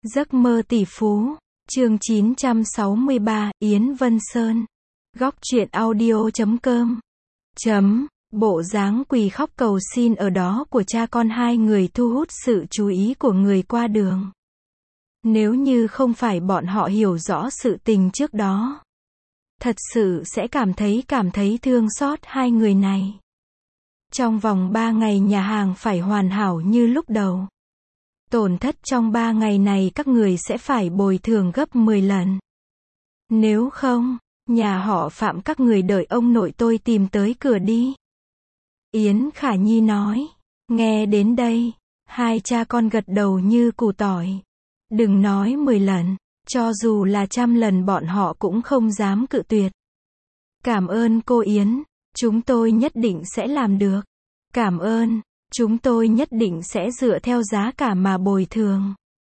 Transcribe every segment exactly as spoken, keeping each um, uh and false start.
Giấc mơ tỷ phú, chương chín trăm sáu mươi ba, Yến Vân Sơn. Góc truyện audio chấm com. Chấm, bộ dáng quỳ khóc cầu xin ở đó của cha con hai người thu hút sự chú ý của người qua đường. Nếu như không phải bọn họ hiểu rõ sự tình trước đó, thật sự sẽ cảm thấy cảm thấy thương xót hai người này. Trong vòng ba ngày nhà hàng phải hoàn hảo như lúc đầu. Tổn thất trong ba ngày này các người sẽ phải bồi thường gấp mười lần. Nếu không, nhà họ Phạm các người đợi ông nội tôi tìm tới cửa đi. Yến Khả Nhi nói. Nghe đến đây, hai cha con gật đầu như củ tỏi. Đừng nói mười lần, cho dù là trăm lần bọn họ cũng không dám cự tuyệt. Cảm ơn cô Yến, chúng tôi nhất định sẽ làm được. Cảm ơn, chúng tôi nhất định sẽ dựa theo giá cả mà bồi thường.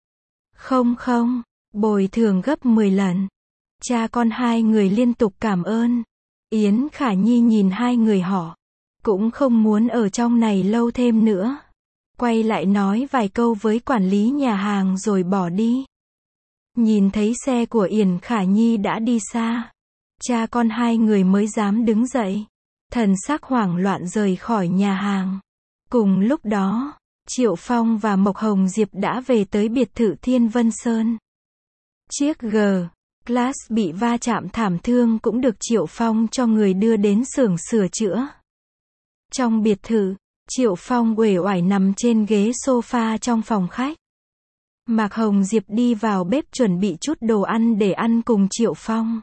Không không, bồi thường gấp mười lần. Cha con hai người liên tục cảm ơn. Yến Khả Nhi nhìn hai người họ, cũng không muốn ở trong này lâu thêm nữa. Quay lại nói vài câu với quản lý nhà hàng rồi bỏ đi. Nhìn thấy xe của Yến Khả Nhi đã đi xa, cha con hai người mới dám đứng dậy, thần sắc hoảng loạn rời khỏi nhà hàng. Cùng lúc đó, Triệu Phong và Mộc Hồng Diệp đã về tới biệt thự Thiên Vân Sơn. Chiếc G-Class bị va chạm thảm thương cũng được Triệu Phong cho người đưa đến xưởng sửa chữa. Trong biệt thự, Triệu Phong uể oải nằm trên ghế sofa trong phòng khách. Mạc Hồng Diệp đi vào bếp chuẩn bị chút đồ ăn để ăn cùng Triệu Phong.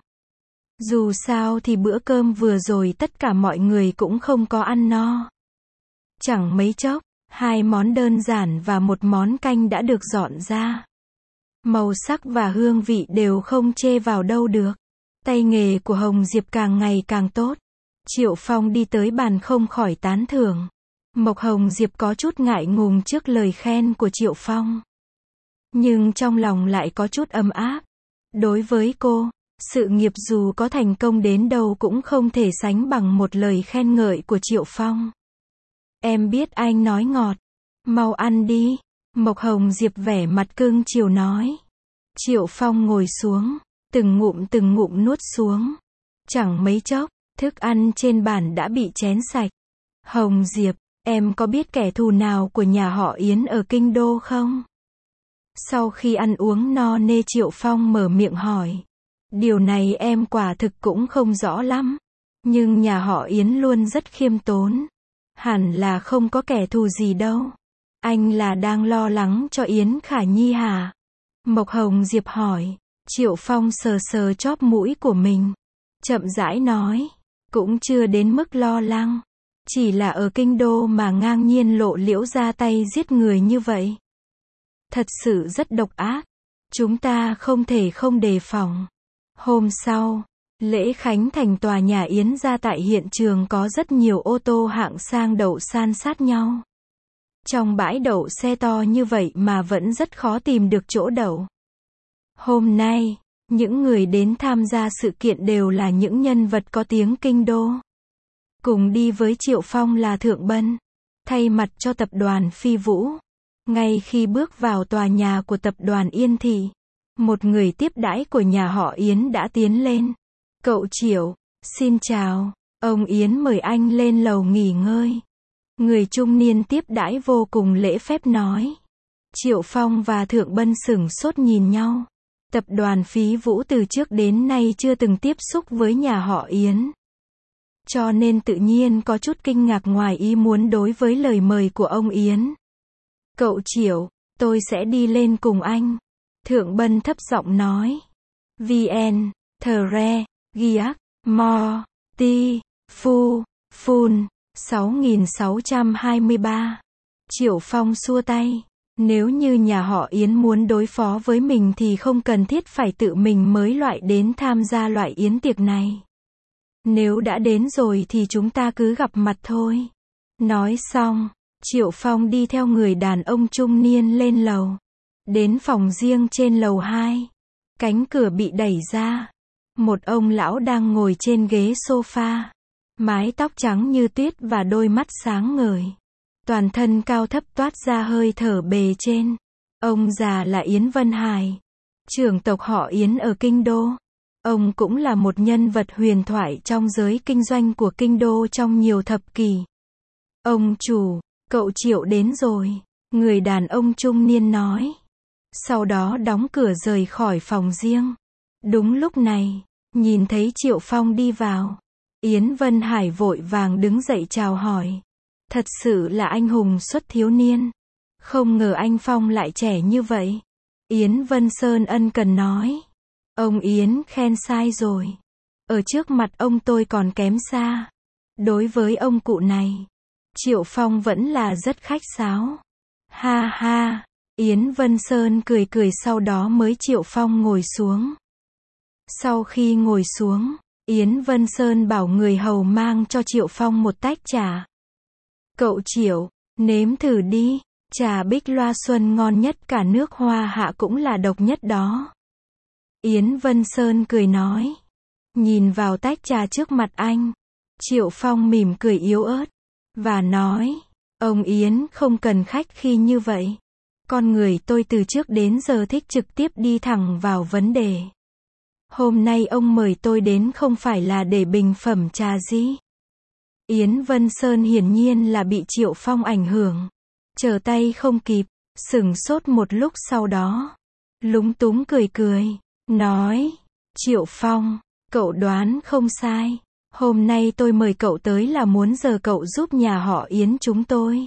Dù sao thì bữa cơm vừa rồi tất cả mọi người cũng không có ăn no. Chẳng mấy chốc, hai món đơn giản và một món canh đã được dọn ra. Màu sắc và hương vị đều không chê vào đâu được. Tay nghề của Hồng Diệp càng ngày càng tốt. Triệu Phong đi tới bàn không khỏi tán thưởng. Mộc Hồng Diệp có chút ngại ngùng trước lời khen của Triệu Phong. Nhưng trong lòng lại có chút ấm áp. Đối với cô, sự nghiệp dù có thành công đến đâu cũng không thể sánh bằng một lời khen ngợi của Triệu Phong. Em biết anh nói ngọt. Mau ăn đi. Mộc Hồng Diệp vẻ mặt cưng chiều nói. Triệu Phong ngồi xuống, từng ngụm từng ngụm nuốt xuống. Chẳng mấy chốc, thức ăn trên bàn đã bị chén sạch. Hồng Diệp, em có biết kẻ thù nào của nhà họ Yến ở Kinh Đô không? Sau khi ăn uống no nê Triệu Phong mở miệng hỏi. Điều này em quả thực cũng không rõ lắm. Nhưng nhà họ Yến luôn rất khiêm tốn. Hẳn là không có kẻ thù gì đâu. Anh là đang lo lắng cho Yến Khả Nhi hả? Mộc Hồng Diệp hỏi. Triệu Phong sờ sờ chóp mũi của mình. Chậm rãi nói. Cũng chưa đến mức lo lắng. Chỉ là ở Kinh Đô mà ngang nhiên lộ liễu ra tay giết người như vậy. Thật sự rất độc ác. Chúng ta không thể không đề phòng. Hôm sau, lễ khánh thành tòa nhà Yến gia tại hiện trường có rất nhiều ô tô hạng sang đậu san sát nhau. Trong bãi đậu xe to như vậy mà vẫn rất khó tìm được chỗ đậu. Hôm nay, những người đến tham gia sự kiện đều là những nhân vật có tiếng Kinh Đô. Cùng đi với Triệu Phong là Thượng Bân, thay mặt cho tập đoàn Phi Vũ. Ngay khi bước vào tòa nhà của tập đoàn Yên Thị, một người tiếp đãi của nhà họ Yến đã tiến lên. Cậu Triệu, xin chào, ông Yến mời anh lên lầu nghỉ ngơi. Người trung niên tiếp đãi vô cùng lễ phép nói. Triệu Phong và Thượng Bân sửng sốt nhìn nhau. Tập đoàn Phí Vũ từ trước đến nay chưa từng tiếp xúc với nhà họ Yến. Cho nên tự nhiên có chút kinh ngạc ngoài ý muốn đối với lời mời của ông Yến. Cậu Triệu, tôi sẽ đi lên cùng anh. Thượng Bân thấp giọng nói. vê en, Thre, Giac, Mo, Ti, Phu, Phun, sáu nghìn sáu trăm hai mươi ba. Triệu Phong xua tay. Nếu như nhà họ Yến muốn đối phó với mình thì không cần thiết phải tự mình mới loại đến tham gia loại yến tiệc này. Nếu đã đến rồi thì chúng ta cứ gặp mặt thôi. Nói xong, Triệu Phong đi theo người đàn ông trung niên lên lầu. Đến phòng riêng trên lầu hai. Cánh cửa bị đẩy ra. Một ông lão đang ngồi trên ghế sofa. Mái tóc trắng như tuyết và đôi mắt sáng ngời. Toàn thân cao thấp toát ra hơi thở bề trên. Ông già là Yến Vân Hải, trưởng tộc họ Yến ở Kinh Đô. Ông cũng là một nhân vật huyền thoại trong giới kinh doanh của Kinh Đô trong nhiều thập kỷ. Ông chủ, cậu Triệu đến rồi, người đàn ông trung niên nói. Sau đó đóng cửa rời khỏi phòng riêng. Đúng lúc này, nhìn thấy Triệu Phong đi vào, Yến Vân Hải vội vàng đứng dậy chào hỏi. Thật sự là anh hùng xuất thiếu niên. Không ngờ anh Phong lại trẻ như vậy. Yến Vân Sơn ân cần nói. Ông Yến khen sai rồi. Ở trước mặt ông tôi còn kém xa. Đối với ông cụ này, Triệu Phong vẫn là rất khách sáo. Ha ha, Yến Vân Sơn cười cười sau đó mới Triệu Phong ngồi xuống. Sau khi ngồi xuống, Yến Vân Sơn bảo người hầu mang cho Triệu Phong một tách trà. Cậu Triệu, nếm thử đi, trà Bích Loa Xuân ngon nhất cả nước Hoa Hạ cũng là độc nhất đó. Yến Vân Sơn cười nói. Nhìn vào tách trà trước mặt anh, Triệu Phong mỉm cười yếu ớt, và nói, ông Yến không cần khách khí như vậy. Con người tôi từ trước đến giờ thích trực tiếp đi thẳng vào vấn đề. Hôm nay ông mời tôi đến không phải là để bình phẩm trà gì. Yến Vân Sơn hiển nhiên là bị Triệu Phong ảnh hưởng. Trở tay không kịp, sửng sốt một lúc sau đó. Lúng túng cười cười, nói, Triệu Phong, cậu đoán không sai. Hôm nay tôi mời cậu tới là muốn giờ cậu giúp nhà họ Yến chúng tôi.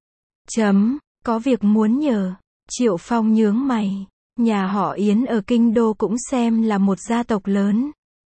Chấm, có việc muốn nhờ. Triệu Phong nhướng mày. Nhà họ Yến ở Kinh Đô cũng xem là một gia tộc lớn.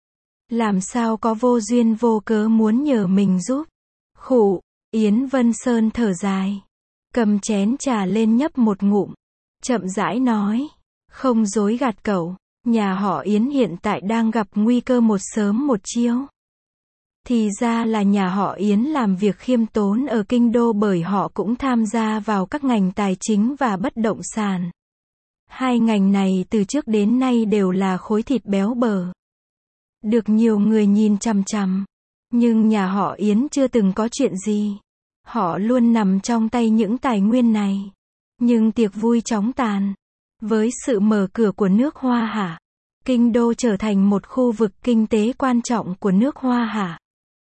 Làm sao có vô duyên vô cớ muốn nhờ mình giúp. Khụ, Yến Vân Sơn thở dài. Cầm chén trà lên nhấp một ngụm. Chậm rãi nói. Không dối gạt cậu. Nhà họ Yến hiện tại đang gặp nguy cơ một sớm một chiều. Thì ra là nhà họ Yến làm việc khiêm tốn ở Kinh Đô bởi họ cũng tham gia vào các ngành tài chính và bất động sản. Hai ngành này từ trước đến nay đều là khối thịt béo bở. Được nhiều người nhìn chằm chằm. Nhưng nhà họ Yến chưa từng có chuyện gì. Họ luôn nằm trong tay những tài nguyên này. Nhưng tiệc vui chóng tàn. Với sự mở cửa của nước Hoa Hạ, Kinh Đô trở thành một khu vực kinh tế quan trọng của nước Hoa Hạ.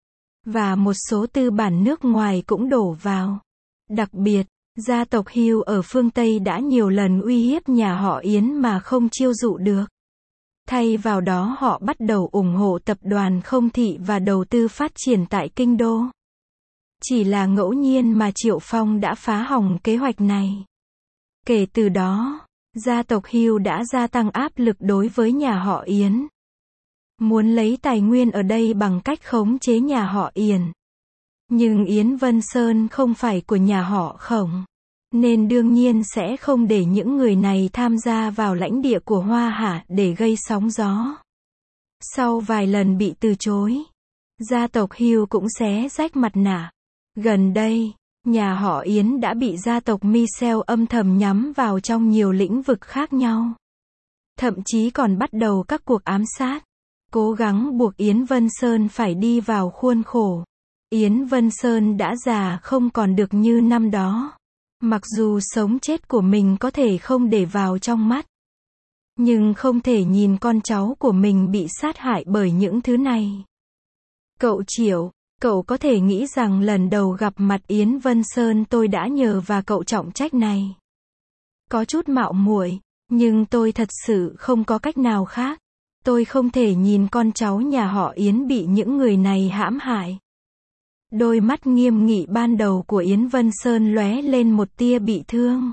Và một số tư bản nước ngoài cũng đổ vào. Đặc biệt, gia tộc Hưu ở phương Tây đã nhiều lần uy hiếp nhà họ Yến mà không chiêu dụ được. Thay vào đó họ bắt đầu ủng hộ tập đoàn Không Thị và đầu tư phát triển tại Kinh Đô. Chỉ là ngẫu nhiên mà Triệu Phong đã phá hỏng kế hoạch này. Kể từ đó, gia tộc Hưu đã gia tăng áp lực đối với nhà họ Yến. Muốn lấy tài nguyên ở đây bằng cách khống chế nhà họ Yến. Nhưng Yến Vân Sơn không phải của nhà họ Khổng. Nên đương nhiên sẽ không để những người này tham gia vào lãnh địa của Hoa Hạ để gây sóng gió. Sau vài lần bị từ chối, gia tộc Hưu cũng xé rách mặt nạ. Gần đây, nhà họ Yến đã bị gia tộc Michel âm thầm nhắm vào trong nhiều lĩnh vực khác nhau. Thậm chí còn bắt đầu các cuộc ám sát. Cố gắng buộc Yến Vân Sơn phải đi vào khuôn khổ. Yến Vân Sơn đã già không còn được như năm đó. Mặc dù sống chết của mình có thể không để vào trong mắt. Nhưng không thể nhìn con cháu của mình bị sát hại bởi những thứ này. Cậu Triệu, cậu có thể nghĩ rằng lần đầu gặp mặt Yến Vân Sơn tôi đã nhờ và cậu trọng trách này. Có chút mạo muội, nhưng tôi thật sự không có cách nào khác. Tôi không thể nhìn con cháu nhà họ Yến bị những người này hãm hại. Đôi mắt nghiêm nghị ban đầu của Yến Vân Sơn lóe lên một tia bị thương.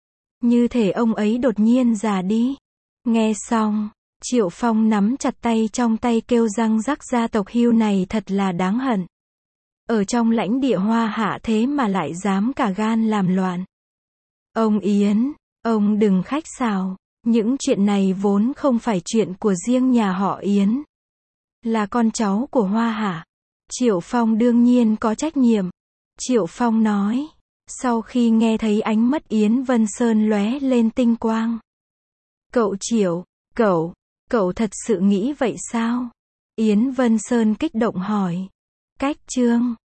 Như thể ông ấy đột nhiên già đi. Nghe xong, Triệu Phong nắm chặt tay trong tay kêu răng rắc gia tộc Hưu này thật là đáng hận. Ở trong lãnh địa Hoa Hạ thế mà lại dám cả gan làm loạn. Ông Yến, ông đừng khách sáo. Những chuyện này vốn không phải chuyện của riêng nhà họ Yến. Là con cháu của Hoa Hạ. Triệu Phong đương nhiên có trách nhiệm. Triệu Phong nói. Sau khi nghe thấy ánh mắt Yến Vân Sơn lóe lên tinh quang. Cậu Triệu, cậu, cậu thật sự nghĩ vậy sao? Yến Vân Sơn kích động hỏi. Cách chương